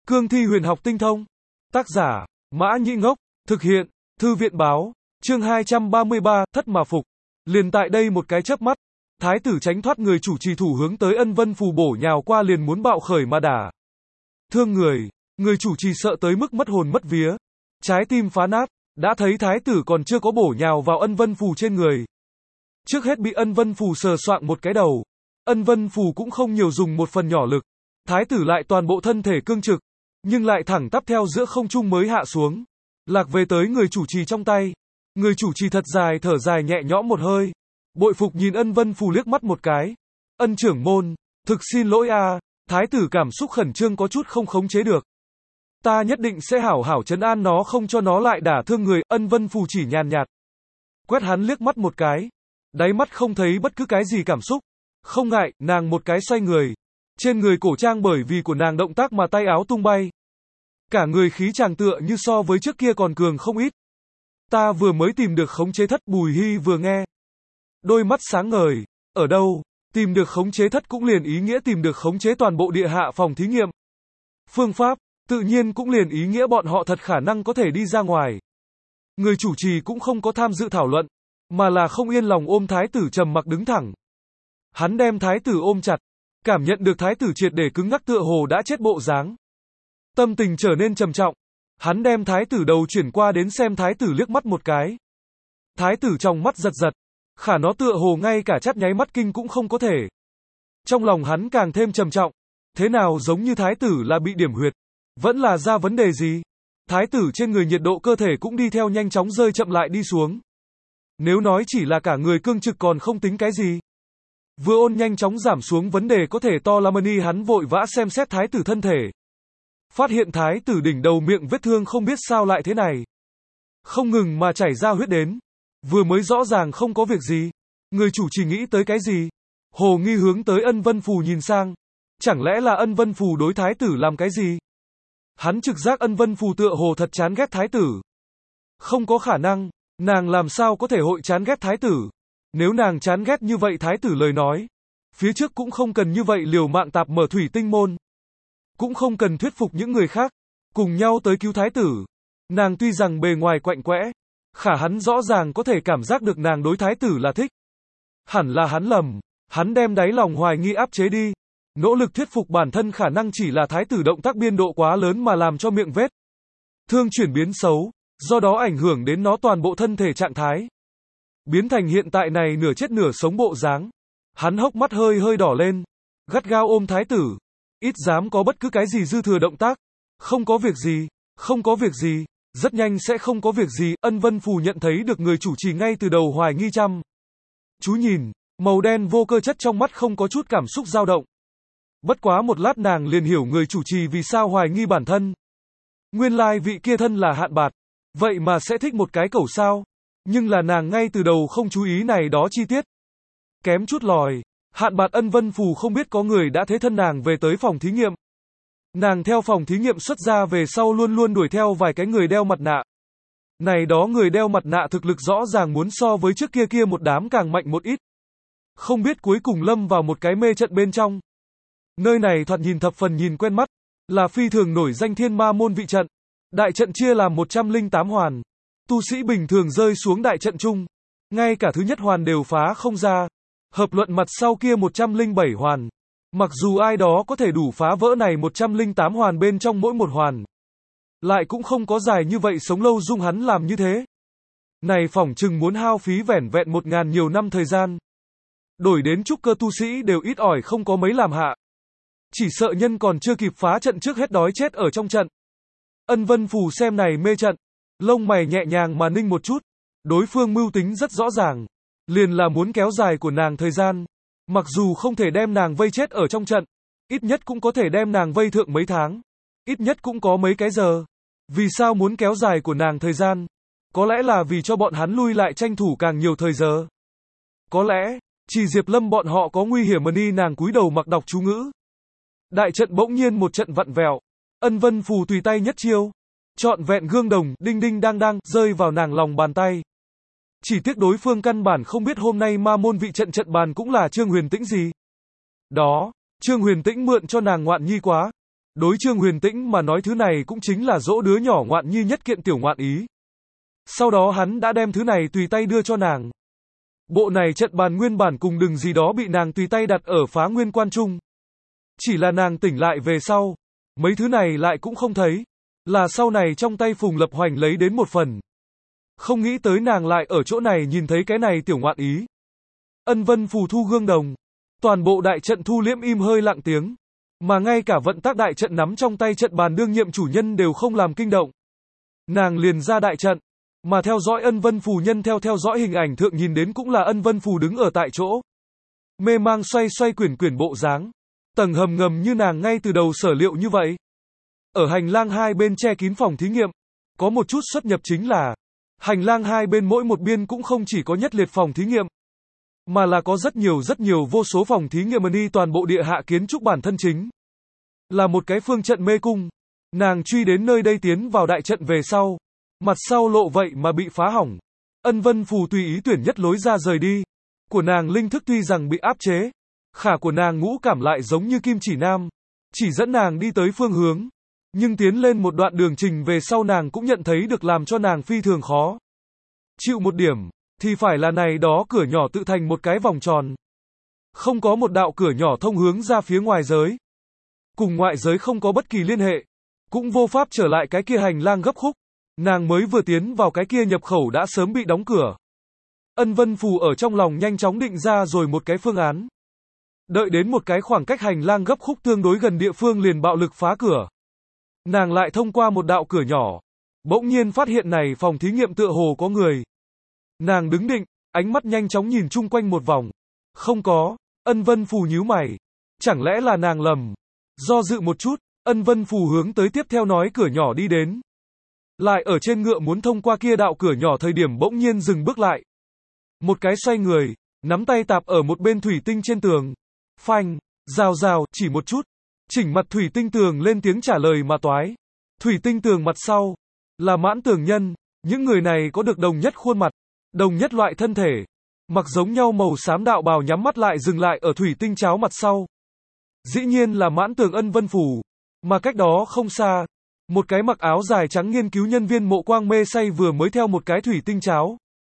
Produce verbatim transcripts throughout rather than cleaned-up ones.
Cương thi huyền học tinh thông. Tác giả, Mã Nhĩ Ngốc. Thực hiện, Thư viện báo. Chương hai trăm ba mươi ba, thất mà phục. Liền tại đây một cái chớp mắt, thái tử tránh thoát người chủ trì thủ hướng tới Ân Vân Phù bổ nhào qua liền muốn bạo khởi mà đả. Thương người, người chủ trì sợ tới mức mất hồn mất vía. Trái tim phá nát, đã thấy thái tử còn chưa có bổ nhào vào Ân Vân Phù trên người. Trước hết bị Ân Vân Phù sờ soạng một cái đầu. Ân Vân Phù cũng không nhiều dùng một phần nhỏ lực. Thái tử lại toàn bộ thân thể cương trực, nhưng lại thẳng tắp theo giữa không trung mới hạ xuống. Lạc về tới người chủ trì trong tay. Người chủ trì thật dài thở dài nhẹ nhõm một hơi. Bội phục nhìn Ân Vân Phù liếc mắt một cái. Ân trưởng môn, thực xin lỗi a. Thái tử cảm xúc khẩn trương có chút không khống chế được. Ta nhất định sẽ hảo hảo trấn an nó không cho nó lại đả thương người. Ân Vân Phù chỉ nhàn nhạt quét hắn liếc mắt một cái. Đáy mắt không thấy bất cứ cái gì cảm xúc. Không ngại, nàng một cái xoay người. Trên người cổ trang bởi vì của nàng động tác mà tay áo tung bay. Cả người khí chàng tựa như so với trước kia còn cường không ít. Ta vừa mới tìm được khống chế thất. Bùi Hy vừa nghe, đôi mắt sáng ngời. Ở đâu? Tìm được khống chế thất cũng liền ý nghĩa tìm được khống chế toàn bộ địa hạ phòng thí nghiệm. Phương pháp, tự nhiên cũng liền ý nghĩa bọn họ thật khả năng có thể đi ra ngoài. Người chủ trì cũng không có tham dự thảo luận, mà là không yên lòng ôm thái tử trầm mặc đứng thẳng. Hắn đem thái tử ôm chặt, cảm nhận được thái tử triệt để cứng ngắc tựa hồ đã chết bộ dáng. Tâm tình trở nên trầm trọng. Hắn đem thái tử đầu chuyển qua đến xem thái tử liếc mắt một cái. Thái tử trong mắt giật giật. Khả nó tựa hồ ngay cả chắp nháy mắt kinh cũng không có thể. Trong lòng hắn càng thêm trầm trọng. Thế nào giống như thái tử là bị điểm huyệt? Vẫn là ra vấn đề gì? Thái tử trên người nhiệt độ cơ thể cũng đi theo nhanh chóng rơi chậm lại đi xuống. Nếu nói chỉ là cả người cương trực còn không tính cái gì. Vừa ôn nhanh chóng giảm xuống vấn đề có thể to lắm ni hắn vội vã xem xét thái tử thân thể. Phát hiện thái tử đỉnh đầu miệng vết thương không biết sao lại thế này. Không ngừng mà chảy ra huyết đến. Vừa mới rõ ràng không có việc gì. Người chủ chỉ nghĩ tới cái gì? Hồ nghi hướng tới Ân Vân Phù nhìn sang. Chẳng lẽ là Ân Vân Phù đối thái tử làm cái gì? Hắn trực giác Ân Vân Phù tựa hồ thật chán ghét thái tử. Không có khả năng, nàng làm sao có thể hội chán ghét thái tử? Nếu nàng chán ghét như vậy thái tử lời nói, phía trước cũng không cần như vậy liều mạng tạp mở thủy tinh môn. Cũng không cần thuyết phục những người khác, cùng nhau tới cứu thái tử. Nàng tuy rằng bề ngoài quạnh quẽ, khả hắn rõ ràng có thể cảm giác được nàng đối thái tử là thích. Hẳn là hắn lầm, hắn đem đáy lòng hoài nghi áp chế đi. Nỗ lực thuyết phục bản thân khả năng chỉ là thái tử động tác biên độ quá lớn mà làm cho miệng vết thương chuyển biến xấu, do đó ảnh hưởng đến nó toàn bộ thân thể trạng thái. Biến thành hiện tại này nửa chết nửa sống bộ dáng. Hắn hốc mắt hơi hơi đỏ lên, gắt gao ôm thái tử. Ít dám có bất cứ cái gì dư thừa động tác. Không có việc gì, không có việc gì, rất nhanh sẽ không có việc gì. Ân Vân Phù nhận thấy được người chủ trì ngay từ đầu hoài nghi chăm chú nhìn, màu đen vô cơ chất trong mắt không có chút cảm xúc dao động. Bất quá một lát nàng liền hiểu người chủ trì vì sao hoài nghi bản thân. Nguyên lai vị kia thân là Hạn Bạt, vậy mà sẽ thích một cái cẩu sao? Nhưng là nàng ngay từ đầu không chú ý này đó chi tiết. Kém chút lòi, Hạn Bạt Ân Vân Phù không biết có người đã thế thân nàng về tới phòng thí nghiệm. Nàng theo phòng thí nghiệm xuất ra về sau luôn luôn đuổi theo vài cái người đeo mặt nạ. Này đó người đeo mặt nạ thực lực rõ ràng muốn so với trước kia kia một đám càng mạnh một ít. Không biết cuối cùng lâm vào một cái mê trận bên trong. Nơi này thoạt nhìn thập phần nhìn quen mắt, là phi thường nổi danh Thiên Ma môn vị trận. Đại trận chia làm một trăm lẻ tám hoàn. Tu sĩ bình thường rơi xuống đại trận chung, ngay cả thứ nhất hoàn đều phá không ra. Hợp luận mặt sau kia một trăm lẻ bảy hoàn. Mặc dù ai đó có thể đủ phá vỡ này một trăm lẻ tám hoàn bên trong mỗi một hoàn, lại cũng không có dài như vậy sống lâu dung hắn làm như thế. Này phỏng chừng muốn hao phí vẻn vẹn một ngàn nhiều năm thời gian. Đổi đến trúc cơ tu sĩ đều ít ỏi không có mấy làm hạ. Chỉ sợ nhân còn chưa kịp phá trận trước hết đói chết ở trong trận. Ân Vân Phù xem này mê trận, lông mày nhẹ nhàng mà ninh một chút. Đối phương mưu tính rất rõ ràng, liền là muốn kéo dài của nàng thời gian. Mặc dù không thể đem nàng vây chết ở trong trận, ít nhất cũng có thể đem nàng vây thượng mấy tháng. Ít nhất cũng có mấy cái giờ. Vì sao muốn kéo dài của nàng thời gian? Có lẽ là vì cho bọn hắn lui lại tranh thủ càng nhiều thời giờ. Có lẽ, chỉ Diệp Lâm bọn họ có nguy hiểm mà ni nàng cúi đầu mặc đọc chú ngữ. Đại trận bỗng nhiên một trận vặn vẹo. Ân Vân Phù tùy tay nhất chiêu. Trọn vẹn gương đồng, đinh đinh đang đang, rơi vào nàng lòng bàn tay. Chỉ tiếc đối phương căn bản không biết hôm nay ma môn vị trận trận bàn cũng là Trương Huyền Tĩnh gì. Đó, Trương Huyền Tĩnh mượn cho nàng ngoạn nhi quá. Đối Trương Huyền Tĩnh mà nói thứ này cũng chính là dỗ đứa nhỏ ngoạn nhi nhất kiện tiểu ngoạn ý. Sau đó hắn đã đem thứ này tùy tay đưa cho nàng. Bộ này trận bàn nguyên bản cùng đừng gì đó bị nàng tùy tay đặt ở Phá Nguyên Quan Trung. Chỉ là nàng tỉnh lại về sau, mấy thứ này lại cũng không thấy, là sau này trong tay Phùng Lập Hoành lấy đến một phần. Không nghĩ tới nàng lại ở chỗ này nhìn thấy cái này tiểu ngoạn ý. Ân Vân Phù thu gương đồng, toàn bộ đại trận thu liễm im hơi lặng tiếng, mà ngay cả vận tác đại trận nắm trong tay trận bàn đương nhiệm chủ nhân đều không làm kinh động. Nàng liền ra đại trận, mà theo dõi Ân Vân Phù nhân theo theo dõi hình ảnh thượng nhìn đến cũng là Ân Vân Phù đứng ở tại chỗ. Mê mang xoay xoay quyển quyển bộ dáng, tầng hầm ngầm như nàng ngay từ đầu sở liệu như vậy. Ở hành lang hai bên che kín phòng thí nghiệm, có một chút xuất nhập chính là, hành lang hai bên mỗi một biên cũng không chỉ có nhất liệt phòng thí nghiệm, mà là có rất nhiều rất nhiều vô số phòng thí nghiệm đi toàn bộ địa hạ kiến trúc bản thân chính. Là một cái phương trận mê cung, nàng truy đến nơi đây tiến vào đại trận về sau, mặt sau lộ vậy mà bị phá hỏng. Ân Vân Phù tùy ý tuyển nhất lối ra rời đi, của nàng linh thức tuy rằng bị áp chế, khả của nàng ngũ cảm lại giống như kim chỉ nam, chỉ dẫn nàng đi tới phương hướng. Nhưng tiến lên một đoạn đường trình về sau nàng cũng nhận thấy được làm cho nàng phi thường khó chịu một điểm, thì phải là này đó cửa nhỏ tự thành một cái vòng tròn. Không có một đạo cửa nhỏ thông hướng ra phía ngoài giới. Cùng ngoại giới không có bất kỳ liên hệ. Cũng vô pháp trở lại cái kia hành lang gấp khúc. Nàng mới vừa tiến vào cái kia nhập khẩu đã sớm bị đóng cửa. Ân Vân Phù ở trong lòng nhanh chóng định ra rồi một cái phương án. Đợi đến một cái khoảng cách hành lang gấp khúc tương đối gần địa phương liền bạo lực phá cửa. Nàng lại thông qua một đạo cửa nhỏ, bỗng nhiên phát hiện này phòng thí nghiệm tựa hồ có người. Nàng đứng định, ánh mắt nhanh chóng nhìn chung quanh một vòng. Không có, Ân Vân Phù nhíu mày. Chẳng lẽ là nàng lầm? Do dự một chút, Ân Vân Phù hướng tới tiếp theo nói cửa nhỏ đi đến. Lại ở trên ngựa muốn thông qua kia đạo cửa nhỏ thời điểm bỗng nhiên dừng bước lại. Một cái xoay người, nắm tay tạp ở một bên thủy tinh trên tường. Phanh, rào rào, chỉ một chút. Chỉnh mặt thủy tinh tường lên tiếng trả lời mà toái. Thủy tinh tường mặt sau, là mãn tường nhân, những người này có được đồng nhất khuôn mặt, đồng nhất loại thân thể, mặc giống nhau màu xám đạo bào nhắm mắt lại dừng lại ở thủy tinh cháo mặt sau. Dĩ nhiên là mãn tường Ân Vân Phù, mà cách đó không xa, một cái mặc áo dài trắng nghiên cứu nhân viên mộ quang mê say vừa mới theo một cái thủy tinh cháo.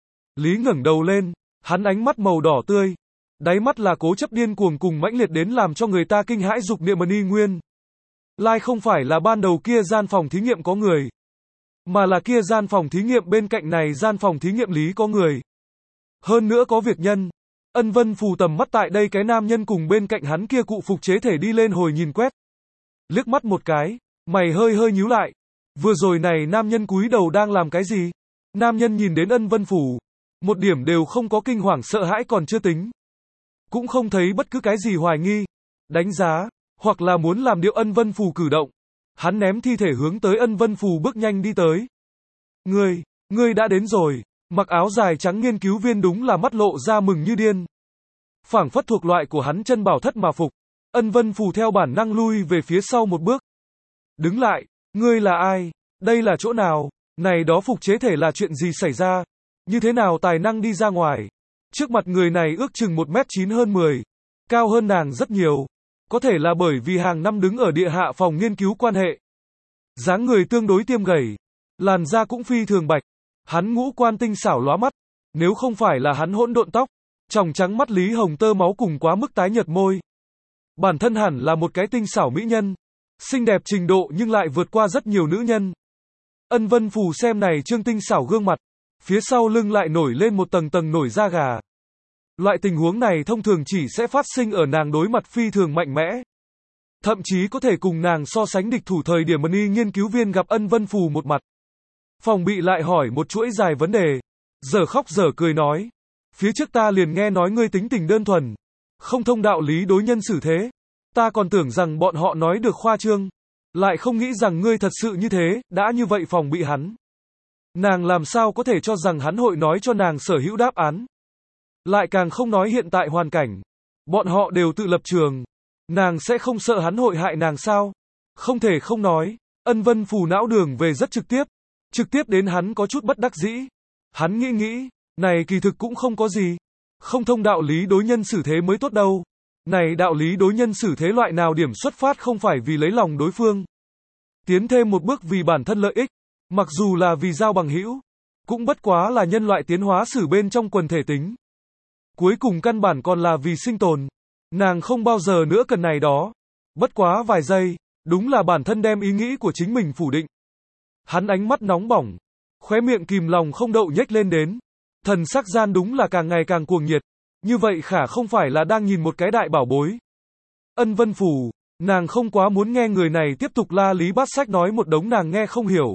Lý ngẩng đầu lên, hắn ánh mắt màu đỏ tươi. Đáy mắt là cố chấp điên cuồng cùng mãnh liệt đến làm cho người ta kinh hãi dục niệm mần y nguyên. Lai không phải là ban đầu kia gian phòng thí nghiệm có người, mà là kia gian phòng thí nghiệm bên cạnh này gian phòng thí nghiệm lý có người. Hơn nữa có việc nhân. Ân Vân Phù tầm mắt tại đây cái nam nhân cùng bên cạnh hắn kia cụ phục chế thể đi lên hồi nhìn quét. Liếc mắt một cái, mày hơi hơi nhíu lại. Vừa rồi này nam nhân cúi đầu đang làm cái gì? Nam nhân nhìn đến Ân Vân Phù, một điểm đều không có kinh hoàng sợ hãi còn chưa tính. Cũng không thấy bất cứ cái gì hoài nghi, đánh giá, hoặc là muốn làm điệu Ân Vân Phù cử động. Hắn ném thi thể hướng tới Ân Vân Phù bước nhanh đi tới. Ngươi, ngươi đã đến rồi, mặc áo dài trắng nghiên cứu viên đúng là mắt lộ ra mừng như điên. Phảng phất thuộc loại của hắn chân bảo thất mà phục. Ân Vân Phù theo bản năng lui về phía sau một bước. Đứng lại, ngươi là ai? Đây là chỗ nào? Này đó phục chế thể là chuyện gì xảy ra? Như thế nào tài năng đi ra ngoài? Trước mặt người này ước chừng một mét chín hơn mười, cao hơn nàng rất nhiều. Có thể là bởi vì hàng năm đứng ở địa hạ phòng nghiên cứu quan hệ. Dáng người tương đối tiêm gầy, làn da cũng phi thường bạch. Hắn ngũ quan tinh xảo lóa mắt, nếu không phải là hắn hỗn độn tóc, tròng trắng mắt Lý Hồng tơ máu cùng quá mức tái nhợt môi. Bản thân hẳn là một cái tinh xảo mỹ nhân, xinh đẹp trình độ nhưng lại vượt qua rất nhiều nữ nhân. Ân Vân Phù xem này trương tinh xảo gương mặt, phía sau lưng lại nổi lên một tầng tầng nổi da gà. Loại tình huống này thông thường chỉ sẽ phát sinh ở nàng đối mặt phi thường mạnh mẽ. Thậm chí có thể cùng nàng so sánh địch thủ thời điểm mân y nghiên cứu viên gặp Ân Vân Phù một mặt. Phòng bị lại hỏi một chuỗi dài vấn đề. Giờ khóc giờ cười nói. Phía trước ta liền nghe nói ngươi tính tình đơn thuần. Không thông đạo lý đối nhân xử thế. Ta còn tưởng rằng bọn họ nói được khoa trương. Lại không nghĩ rằng ngươi thật sự như thế, đã như vậy phòng bị hắn. Nàng làm sao có thể cho rằng hắn hội nói cho nàng sở hữu đáp án. Lại càng không nói hiện tại hoàn cảnh. Bọn họ đều tự lập trường. Nàng sẽ không sợ hắn hội hại nàng sao? Không thể không nói. Ân Vân Phù não đường về rất trực tiếp. Trực tiếp đến hắn có chút bất đắc dĩ. Hắn nghĩ nghĩ, này kỳ thực cũng không có gì. Không thông đạo lý đối nhân xử thế mới tốt đâu. Này đạo lý đối nhân xử thế loại nào điểm xuất phát không phải vì lấy lòng đối phương. Tiến thêm một bước vì bản thân lợi ích, mặc dù là vì giao bằng hữu, cũng bất quá là nhân loại tiến hóa xử bên trong quần thể tính. Cuối cùng căn bản còn là vì sinh tồn. Nàng không bao giờ nữa cần này đó. Bất quá vài giây, đúng là bản thân đem ý nghĩ của chính mình phủ định. Hắn ánh mắt nóng bỏng, khóe miệng kìm lòng không đậu nhếch lên đến. Thần sắc gian đúng là càng ngày càng cuồng nhiệt. Như vậy khả không phải là đang nhìn một cái đại bảo bối. Ân Vân Phù, nàng không quá muốn nghe người này tiếp tục la lý bát sách nói một đống nàng nghe không hiểu.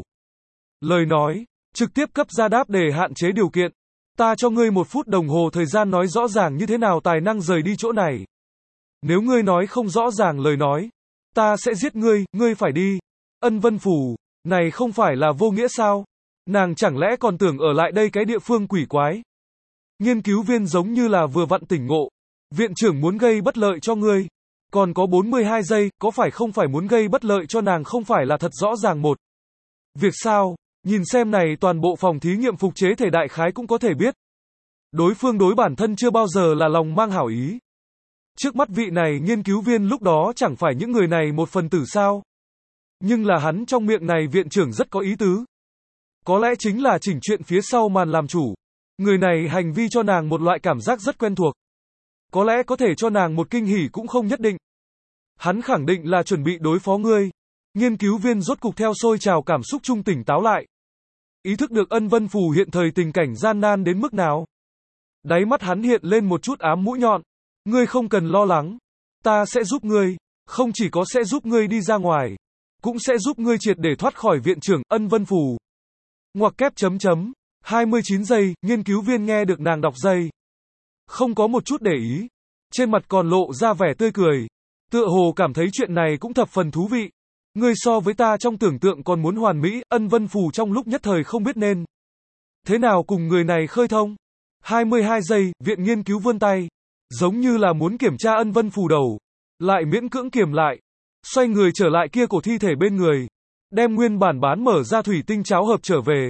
Lời nói, trực tiếp cấp ra đáp để hạn chế điều kiện. Ta cho ngươi một phút đồng hồ thời gian nói rõ ràng như thế nào tài năng rời đi chỗ này. Nếu ngươi nói không rõ ràng lời nói, ta sẽ giết ngươi, ngươi phải đi. Ân Vân Phù, này không phải là vô nghĩa sao? Nàng chẳng lẽ còn tưởng ở lại đây cái địa phương quỷ quái? Nghiên cứu viên giống như là vừa vặn tỉnh ngộ. Viện trưởng muốn gây bất lợi cho ngươi. Còn có bốn mươi hai giây, có phải không phải muốn gây bất lợi cho nàng không phải là thật rõ ràng một. Việc sao? Nhìn xem này toàn bộ phòng thí nghiệm phục chế thể đại khái cũng có thể biết. Đối phương đối bản thân chưa bao giờ là lòng mang hảo ý. Trước mắt vị này nghiên cứu viên lúc đó chẳng phải những người này một phần tử sao. Nhưng là hắn trong miệng này viện trưởng rất có ý tứ. Có lẽ chính là chỉnh chuyện phía sau màn làm chủ. Người này hành vi cho nàng một loại cảm giác rất quen thuộc. Có lẽ có thể cho nàng một kinh hỉ cũng không nhất định. Hắn khẳng định là chuẩn bị đối phó ngươi. Nghiên cứu viên rốt cục theo sôi trào cảm xúc trung tỉnh táo lại. Ý thức được Ân Vân Phù hiện thời tình cảnh gian nan đến mức nào. Đáy mắt hắn hiện lên một chút ám mũi nhọn. Ngươi không cần lo lắng. Ta sẽ giúp ngươi. Không chỉ có sẽ giúp ngươi đi ra ngoài. Cũng sẽ giúp ngươi triệt để thoát khỏi viện trưởng Ân Vân Phù. Ngoặc kép chấm chấm. hai mươi chín giây, nghiên cứu viên nghe được nàng đọc giây. Không có một chút để ý. Trên mặt còn lộ ra vẻ tươi cười. Tựa hồ cảm thấy chuyện này cũng thập phần thú vị. Ngươi so với ta trong tưởng tượng còn muốn hoàn mỹ, Ân Vân Phù trong lúc nhất thời không biết nên thế nào cùng người này khơi thông. hai mươi hai giây, viện nghiên cứu vươn tay. Giống như là muốn kiểm tra Ân Vân Phù đầu. Lại miễn cưỡng kiềm lại. Xoay người trở lại kia cổ thi thể bên người. Đem nguyên bản bán mở ra thủy tinh cháo hợp trở về.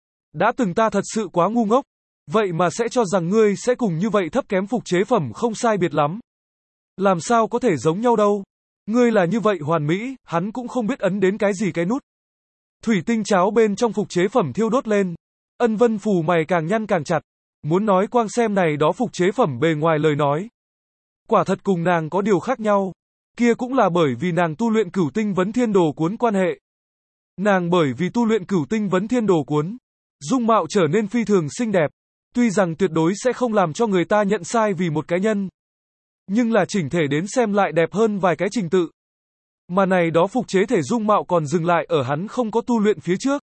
Đã từng ta thật sự quá ngu ngốc. Vậy mà sẽ cho rằng ngươi sẽ cùng như vậy thấp kém phục chế phẩm không sai biệt lắm. Làm sao có thể giống nhau đâu. Ngươi là như vậy hoàn mỹ, hắn cũng không biết ấn đến cái gì cái nút. Thủy tinh cháo bên trong phục chế phẩm thiêu đốt lên. Ân Vân Phù mày càng nhăn càng chặt. Muốn nói quang xem này đó phục chế phẩm bề ngoài lời nói. Quả thật cùng nàng có điều khác nhau. Kia cũng là bởi vì nàng tu luyện cửu tinh vấn thiên đồ cuốn quan hệ. Nàng bởi vì tu luyện cửu tinh vấn thiên đồ cuốn. Dung mạo trở nên phi thường xinh đẹp. Tuy rằng tuyệt đối sẽ không làm cho người ta nhận sai vì một cá nhân. Nhưng là chỉnh thể đến xem lại đẹp hơn vài cái trình tự. Mà này đó phục chế thể dung mạo còn dừng lại ở hắn không có tu luyện phía trước.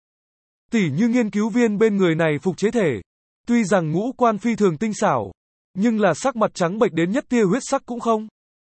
Tỉ như nghiên cứu viên bên người này phục chế thể. Tuy rằng ngũ quan phi thường tinh xảo. Nhưng là sắc mặt trắng bệch đến nhất tia huyết sắc cũng không.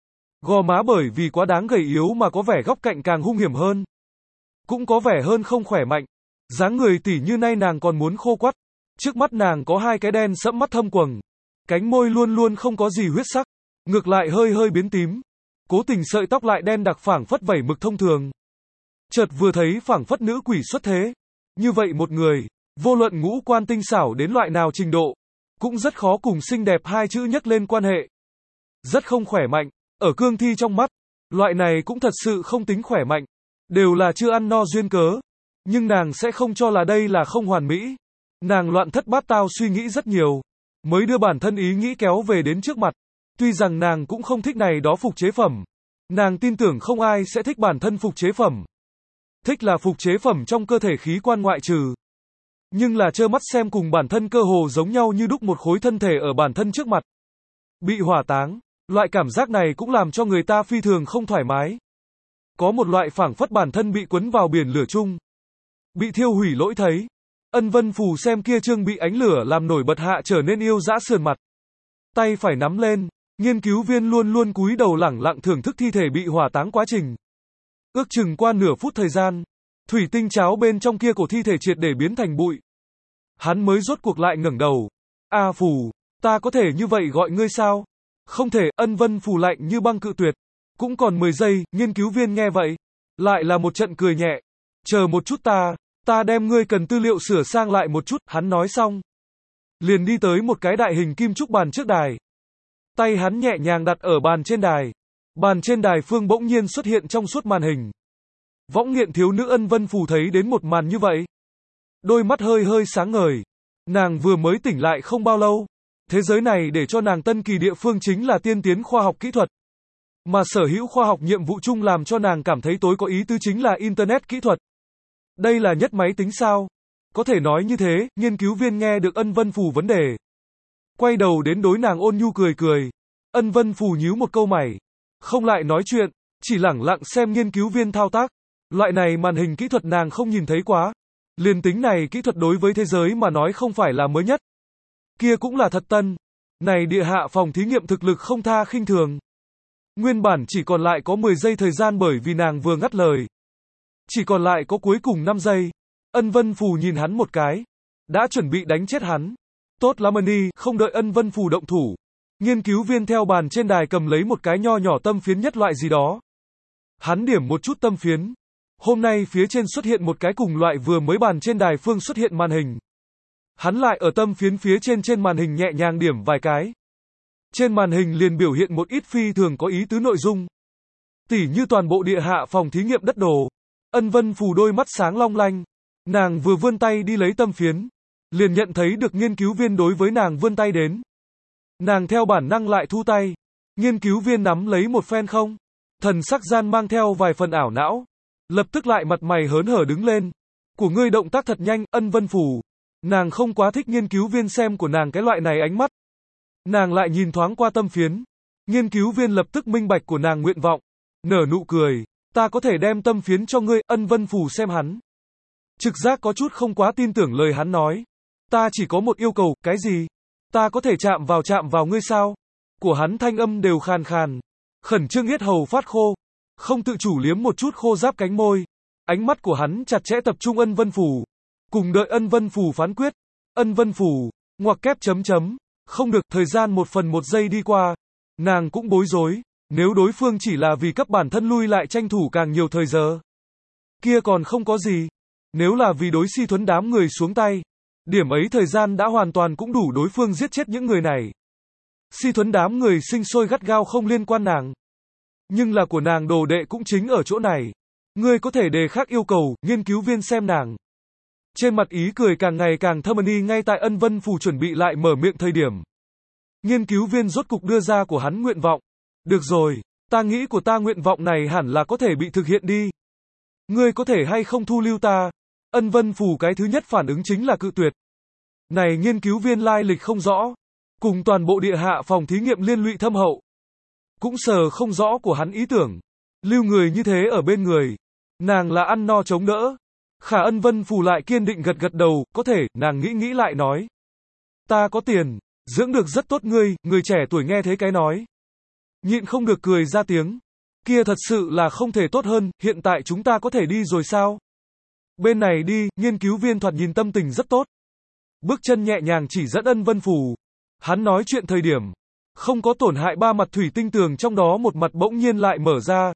Gò má bởi vì quá đáng gầy yếu mà có vẻ góc cạnh càng hung hiểm hơn. Cũng có vẻ hơn không khỏe mạnh. Dáng người tỉ như nay nàng còn muốn khô quắt. Trước mắt nàng có hai cái đen sẫm mắt thâm quầng. Cánh môi luôn luôn không có gì huyết sắc. Ngược lại hơi hơi biến tím. Cố tình sợi tóc lại đen đặc phảng phất vẩy mực thông thường. Chợt vừa thấy phảng phất nữ quỷ xuất thế. Như vậy một người, vô luận ngũ quan tinh xảo đến loại nào trình độ, cũng rất khó cùng xinh đẹp hai chữ nhắc lên quan hệ. Rất không khỏe mạnh, ở cương thi trong mắt, loại này cũng thật sự không tính khỏe mạnh. Đều là chưa ăn no duyên cớ. Nhưng nàng sẽ không cho là đây là không hoàn mỹ. Nàng loạn thất bát tao suy nghĩ rất nhiều. Mới đưa bản thân ý nghĩ kéo về đến trước mặt. Tuy rằng nàng cũng không thích này đó phục chế phẩm. Nàng tin tưởng không ai sẽ thích bản thân phục chế phẩm. Thích là phục chế phẩm trong cơ thể khí quan ngoại trừ. Nhưng là trơ mắt xem cùng bản thân cơ hồ giống nhau như đúc một khối thân thể ở bản thân trước mặt. Bị hỏa táng, loại cảm giác này cũng làm cho người ta phi thường không thoải mái. Có một loại phảng phất bản thân bị quấn vào biển lửa chung. Bị thiêu hủy lỗi thấy. Ân Vân Phù xem kia trương bị ánh lửa làm nổi bật hạ trở nên yêu dã sườn mặt. Tay phải nắm lên, nghiên cứu viên luôn luôn cúi đầu lẳng lặng thưởng thức thi thể bị hỏa táng quá trình. Ước chừng qua nửa phút thời gian, thủy tinh cháo bên trong kia cổ thi thể triệt để biến thành bụi. Hắn mới rốt cuộc lại ngẩng đầu. A Phù, ta có thể như vậy gọi ngươi sao? Không thể, Ân Vân Phù lạnh như băng cự tuyệt. Cũng còn mười giây, nghiên cứu viên nghe vậy. Lại là một trận cười nhẹ. Chờ một chút ta, ta đem ngươi cần tư liệu sửa sang lại một chút, hắn nói xong. Liền đi tới một cái đại hình kim trúc bàn trước đài. Tay hắn nhẹ nhàng đặt ở bàn trên đài. Bàn trên đài phương bỗng nhiên xuất hiện trong suốt màn hình. Võng nghiện thiếu nữ Ân Vân Phù thấy đến một màn như vậy. Đôi mắt hơi hơi sáng ngời. Nàng vừa mới tỉnh lại không bao lâu. Thế giới này để cho nàng tân kỳ địa phương chính là tiên tiến khoa học kỹ thuật. Mà sở hữu khoa học nhiệm vụ chung làm cho nàng cảm thấy tối có ý tứ chính là Internet kỹ thuật. Đây là nhất máy tính sao? Có thể nói như thế, nghiên cứu viên nghe được Ân Vân Phù vấn đề. Quay đầu đến đối nàng ôn nhu cười cười. Ân Vân Phù nhíu một câu mày. Không lại nói chuyện, chỉ lẳng lặng xem nghiên cứu viên thao tác. Loại này màn hình kỹ thuật nàng không nhìn thấy quá. Liền tính này kỹ thuật đối với thế giới mà nói không phải là mới nhất. Kia cũng là thật tân. Này địa hạ phòng thí nghiệm thực lực không tha khinh thường. Nguyên bản chỉ còn lại có mười giây thời gian bởi vì nàng vừa ngắt lời. Chỉ còn lại có cuối cùng năm giây. Ân Vân Phù nhìn hắn một cái. Đã chuẩn bị đánh chết hắn. Tốt lắm Ân, không đợi Ân Vân Phù động thủ. Nghiên cứu viên theo bàn trên đài cầm lấy một cái nho nhỏ tâm phiến nhất loại gì đó. Hắn điểm một chút tâm phiến. Hôm nay phía trên xuất hiện một cái cùng loại vừa mới bàn trên đài phương xuất hiện màn hình. Hắn lại ở tâm phiến phía trên trên màn hình nhẹ nhàng điểm vài cái. Trên màn hình liền biểu hiện một ít phi thường có ý tứ nội dung. Tỉ như toàn bộ địa hạ phòng thí nghiệm đất đồ. Ân Vân Phù đôi mắt sáng long lanh. Nàng vừa vươn tay đi lấy tâm phiến. Liền nhận thấy được nghiên cứu viên đối với nàng vươn tay đến. Nàng theo bản năng lại thu tay. Nghiên cứu viên nắm lấy một phen không. Thần sắc gian mang theo vài phần ảo não. Lập tức lại mặt mày hớn hở đứng lên. Của ngươi động tác thật nhanh, Ân Vân Phù. Nàng không quá thích nghiên cứu viên xem của nàng cái loại này ánh mắt. Nàng lại nhìn thoáng qua tâm phiến. Nghiên cứu viên lập tức minh bạch của nàng nguyện vọng. Nở nụ cười. Ta có thể đem tâm phiến cho ngươi, Ân Vân Phù xem hắn. Trực giác có chút không quá tin tưởng lời hắn nói. Ta chỉ có một yêu cầu, cái gì? Ta có thể chạm vào chạm vào ngươi sao? Của hắn thanh âm đều khàn khàn. Khẩn trương yết hầu phát khô. Không tự chủ liếm một chút khô giáp cánh môi. Ánh mắt của hắn chặt chẽ tập trung Ân Vân Phù. Cùng đợi Ân Vân Phù phán quyết. Ân Vân Phù, ngoặc kép chấm chấm. Không được, thời gian một phần một giây đi qua. Nàng cũng bối rối. Nếu đối phương chỉ là vì cấp bản thân lui lại tranh thủ càng nhiều thời giờ. Kia còn không có gì. Nếu là vì đối Si Thuấn đám người xuống tay. Điểm ấy thời gian đã hoàn toàn cũng đủ đối phương giết chết những người này. Si Thuấn đám người sinh sôi gắt gao không liên quan nàng. Nhưng là của nàng đồ đệ cũng chính ở chỗ này. Ngươi có thể đề khác yêu cầu, nghiên cứu viên xem nàng. Trên mặt ý cười càng ngày càng thâm ân y ngay tại Ân Vân Phù chuẩn bị lại mở miệng thời điểm. Nghiên cứu viên rốt cục đưa ra của hắn nguyện vọng. Được rồi, ta nghĩ của ta nguyện vọng này hẳn là có thể bị thực hiện đi. Ngươi có thể hay không thu lưu ta? Ân Vân Phù cái thứ nhất phản ứng chính là cự tuyệt. Này nghiên cứu viên lai lịch không rõ. Cùng toàn bộ địa hạ phòng thí nghiệm liên lụy thâm hậu. Cũng sờ không rõ của hắn ý tưởng. Lưu người như thế ở bên người. Nàng là ăn no chống đỡ. Khả Ân Vân Phù lại kiên định gật gật đầu, có thể, nàng nghĩ nghĩ lại nói. Ta có tiền, dưỡng được rất tốt ngươi, người trẻ tuổi nghe thế cái nói. Nhịn không được cười ra tiếng. Kia thật sự là không thể tốt hơn, hiện tại chúng ta có thể đi rồi sao? Bên này đi, nghiên cứu viên thoạt nhìn tâm tình rất tốt. Bước chân nhẹ nhàng chỉ dẫn Ân Vân Phù. Hắn nói chuyện thời điểm. Không có tổn hại ba mặt thủy tinh tường trong đó một mặt bỗng nhiên lại mở ra.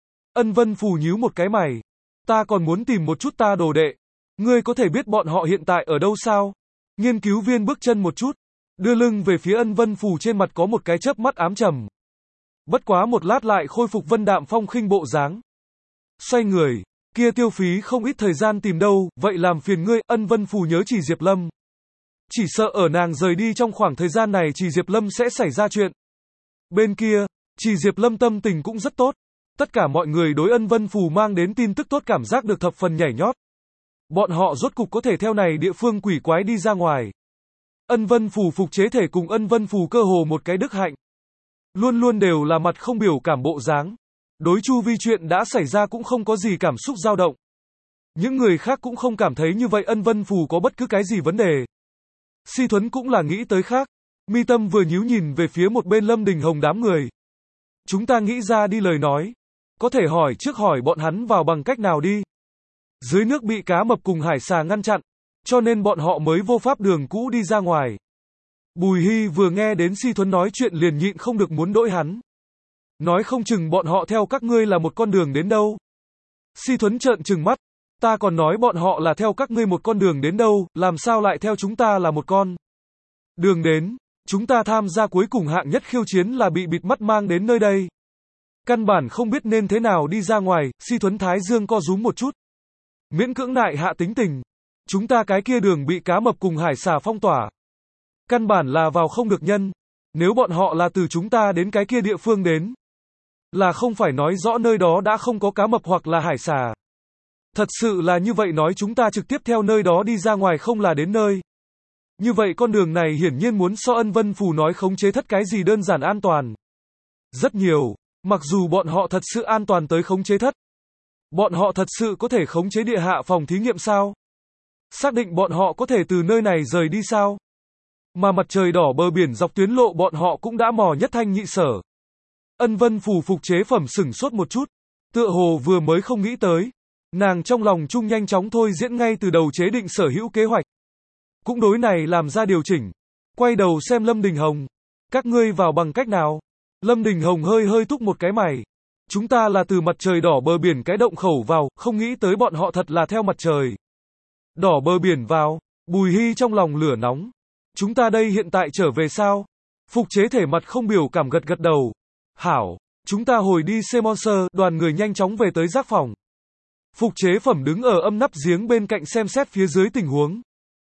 Ân Vân Phù nhíu một cái mày. Ta còn muốn tìm một chút ta đồ đệ. Ngươi có thể biết bọn họ hiện tại ở đâu sao? Nghiên cứu viên bước chân một chút. Đưa lưng về phía Ân Vân Phù trên mặt có một cái chớp mắt ám trầm. Bất quá một lát lại khôi phục vân đạm phong khinh bộ dáng. Xoay người. Kia tiêu phí không ít thời gian tìm đâu, vậy làm phiền ngươi, Ân Vân Phù nhớ chỉ Diệp Lâm. Chỉ sợ ở nàng rời đi trong khoảng thời gian này chỉ Diệp Lâm sẽ xảy ra chuyện. Bên kia, chỉ Diệp Lâm tâm tình cũng rất tốt. Tất cả mọi người đối Ân Vân Phù mang đến tin tức tốt cảm giác được thập phần nhảy nhót. Bọn họ rốt cục có thể theo này địa phương quỷ quái đi ra ngoài. Ân Vân Phù phục chế thể cùng Ân Vân Phù cơ hồ một cái đức hạnh. Luôn luôn đều là mặt không biểu cảm bộ dáng. Đối chu vi chuyện đã xảy ra cũng không có gì cảm xúc dao động. Những người khác cũng không cảm thấy như vậy Ân Vân Phù có bất cứ cái gì vấn đề. Si Thuấn cũng là nghĩ tới khác. Mi tâm vừa nhíu nhìn về phía một bên Lâm Đình Hồng đám người. Chúng ta nghĩ ra đi lời nói. Có thể hỏi trước hỏi bọn hắn vào bằng cách nào đi. Dưới nước bị cá mập cùng hải xà ngăn chặn. Cho nên bọn họ mới vô pháp đường cũ đi ra ngoài. Bùi Hy vừa nghe đến Si Thuấn nói chuyện liền nhịn không được muốn đỗi hắn. Nói không chừng bọn họ theo các ngươi là một con đường đến đâu. Si Thuấn trợn trừng mắt. Ta còn nói bọn họ là theo các ngươi một con đường đến đâu, làm sao lại theo chúng ta là một con đường đến. Chúng ta tham gia cuối cùng hạng nhất khiêu chiến là bị bịt mắt mang đến nơi đây. Căn bản không biết nên thế nào đi ra ngoài, Si Thuấn thái dương co rúm một chút. Miễn cưỡng nại hạ tính tình. Chúng ta cái kia đường bị cá mập cùng hải xà phong tỏa. Căn bản là vào không được nhân. Nếu bọn họ là từ chúng ta đến cái kia địa phương đến. Là không phải nói rõ nơi đó đã không có cá mập hoặc là hải xà. Thật sự là như vậy nói chúng ta trực tiếp theo nơi đó đi ra ngoài không là đến nơi. Như vậy con đường này hiển nhiên muốn so Ân Vân Phù nói khống chế thất cái gì đơn giản an toàn. Rất nhiều, mặc dù bọn họ thật sự an toàn tới khống chế thất. Bọn họ thật sự có thể khống chế địa hạ phòng thí nghiệm sao? Xác định bọn họ có thể từ nơi này rời đi sao? Mà mặt trời đỏ bờ biển dọc tuyến lộ bọn họ cũng đã mò nhất thanh nhị sở. Ân Vân Phù phục chế phẩm sửng sốt một chút. Tựa hồ vừa mới không nghĩ tới. Nàng trong lòng chung nhanh chóng thôi diễn ngay từ đầu chế định sở hữu kế hoạch. Cũng đối này làm ra điều chỉnh. Quay đầu xem Lâm Đình Hồng. Các ngươi vào bằng cách nào? Lâm Đình Hồng hơi hơi túc một cái mày. Chúng ta là từ mặt trời đỏ bờ biển cái động khẩu vào, không nghĩ tới bọn họ thật là theo mặt trời đỏ bờ biển vào. Bùi Hy trong lòng lửa nóng. Chúng ta đây hiện tại trở về sao? Phục chế thể mặt không biểu cảm gật gật đầu. Hảo, chúng ta hồi đi C-Monster, đoàn người nhanh chóng về tới giác phòng. Phục chế phẩm đứng ở âm nắp giếng bên cạnh xem xét phía dưới tình huống.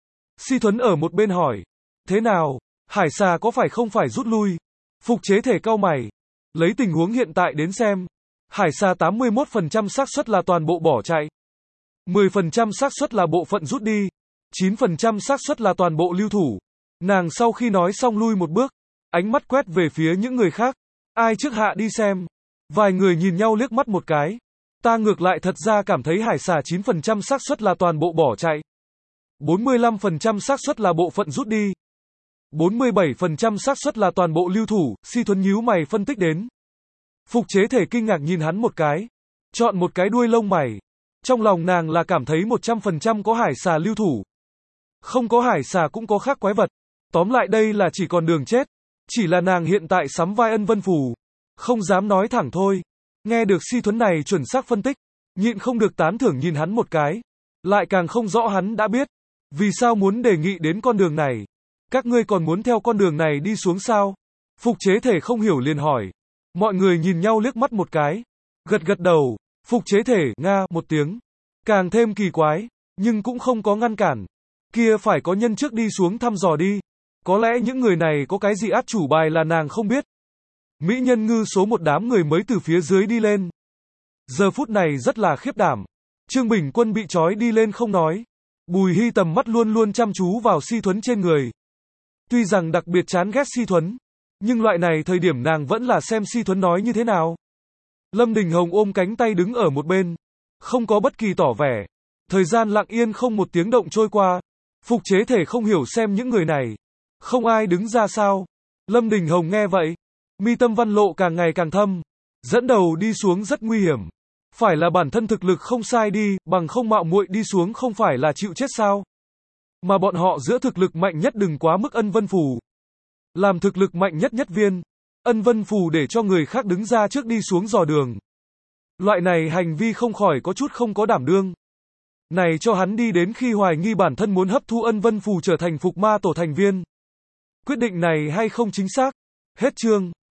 Si Thuấn ở một bên hỏi. Thế nào? Hải xà có phải không phải rút lui? Phục chế thể cau mày. Lấy tình huống hiện tại đến xem. Hải xà tám mươi mốt phần trăm xác suất là toàn bộ bỏ chạy. mười phần trăm xác suất là bộ phận rút đi. chín phần trăm xác suất là toàn bộ lưu thủ. Nàng sau khi nói xong lui một bước. Ánh mắt quét về phía những người khác. Ai trước hạ đi xem. Vài người nhìn nhau liếc mắt một cái. Ta ngược lại thật ra cảm thấy hải xà chín phần trăm xác suất là toàn bộ bỏ chạy. bốn mươi lăm phần trăm xác suất là bộ phận rút đi. bốn mươi bảy phần trăm xác suất là toàn bộ lưu thủ, Si Thuấn nhíu mày phân tích đến. Phục chế thể kinh ngạc nhìn hắn một cái. Chọn một cái đuôi lông mày. Trong lòng nàng là cảm thấy một trăm phần trăm có hải xà lưu thủ. Không có hải xà cũng có khác quái vật. Tóm lại đây là chỉ còn đường chết. Chỉ là nàng hiện tại sắm vai Ân Vân Phù. Không dám nói thẳng thôi. Nghe được Si Thuấn này chuẩn xác phân tích. Nhịn không được tán thưởng nhìn hắn một cái. Lại càng không rõ hắn đã biết. Vì sao muốn đề nghị đến con đường này. Các ngươi còn muốn theo con đường này đi xuống sao? Phục chế thể không hiểu liền hỏi. Mọi người nhìn nhau liếc mắt một cái. Gật gật đầu. Phục chế thể, nga, một tiếng. Càng thêm kỳ quái. Nhưng cũng không có ngăn cản. Kia phải có nhân trước đi xuống thăm dò đi. Có lẽ những người này có cái gì át chủ bài là nàng không biết. Mỹ nhân ngư số một đám người mới từ phía dưới đi lên. Giờ phút này rất là khiếp đảm. Trương Bình Quân bị trói đi lên không nói. Bùi Hy tầm mắt luôn luôn chăm chú vào Si Thuấn trên người. Tuy rằng đặc biệt chán ghét Si Thuấn. Nhưng loại này thời điểm nàng vẫn là xem Si Thuấn nói như thế nào. Lâm Đình Hồng ôm cánh tay đứng ở một bên. Không có bất kỳ tỏ vẻ. Thời gian lặng yên không một tiếng động trôi qua. Phục chế thể không hiểu xem những người này. Không ai đứng ra sao. Lâm Đình Hồng nghe vậy. Mi tâm văn lộ càng ngày càng thâm. Dẫn đầu đi xuống rất nguy hiểm. Phải là bản thân thực lực không sai đi, bằng không mạo muội đi xuống không phải là chịu chết sao. Mà bọn họ giữa thực lực mạnh nhất đừng quá mức Ân Vân Phù. Làm thực lực mạnh nhất nhất viên. Ân Vân Phù để cho người khác đứng ra trước đi xuống dò đường. Loại này hành vi không khỏi có chút không có đảm đương. Này cho hắn đi đến khi hoài nghi bản thân muốn hấp thu Ân Vân Phù trở thành phục ma tổ thành viên. Quyết định này hay không chính xác. Hết chương.